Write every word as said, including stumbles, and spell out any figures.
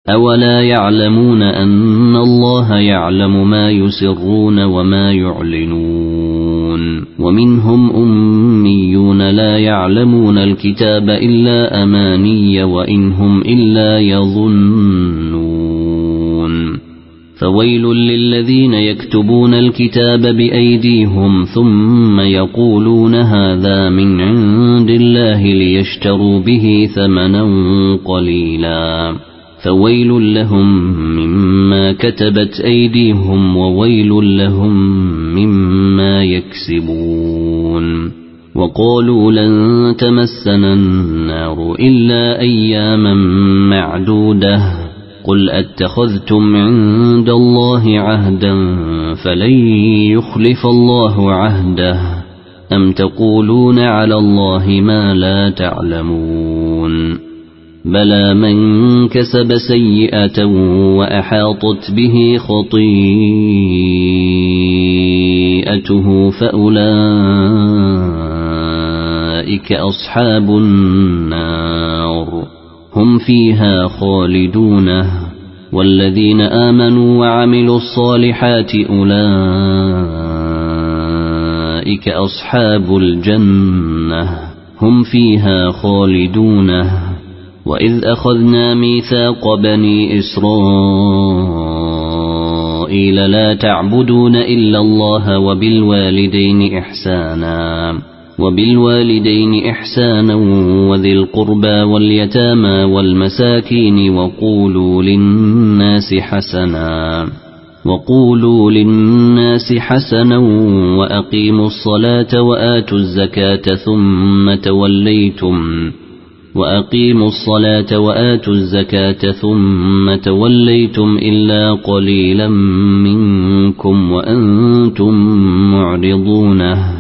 أولا يعلمون أن الله يعلم ما يسرون وما يعلنون ومنهم أميون لا يعلمون الكتاب إلا أماني وإنهم إلا يظنون فويل للذين يكتبون الكتاب بأيديهم ثم يقولون هذا من عند الله ليشتروا به ثمنا قليلا فويل لهم مما كتبت أيديهم وويل لهم مما يكسبون وقالوا لن تمسنا النار إلا أياما معدودة قل أتخذتم عند الله عهدا فلن يخلف الله عهده أم تقولون على الله ما لا تعلمون بلى من كسب سيئة وأحاطت به خطيئته فأولئك أصحاب النار هم فيها خالدون والذين آمنوا وعملوا الصالحات أولئك أصحاب الجنة هم فيها خالدون وإذ أخذنا ميثاق بني إسرائيل لا تعبدون إلا الله وبالوالدين إحسانا وبالوالدين إحسانا وذي القربى واليتامى والمساكين وقولوا للناس حسنا وقولوا للناس حسنا وأقيموا الصلاة وآتوا الزكاة ثم توليتم وأقيموا الصلاة وآتوا الزكاة ثم توليتم إلا قليلا منكم وأنتم معرضون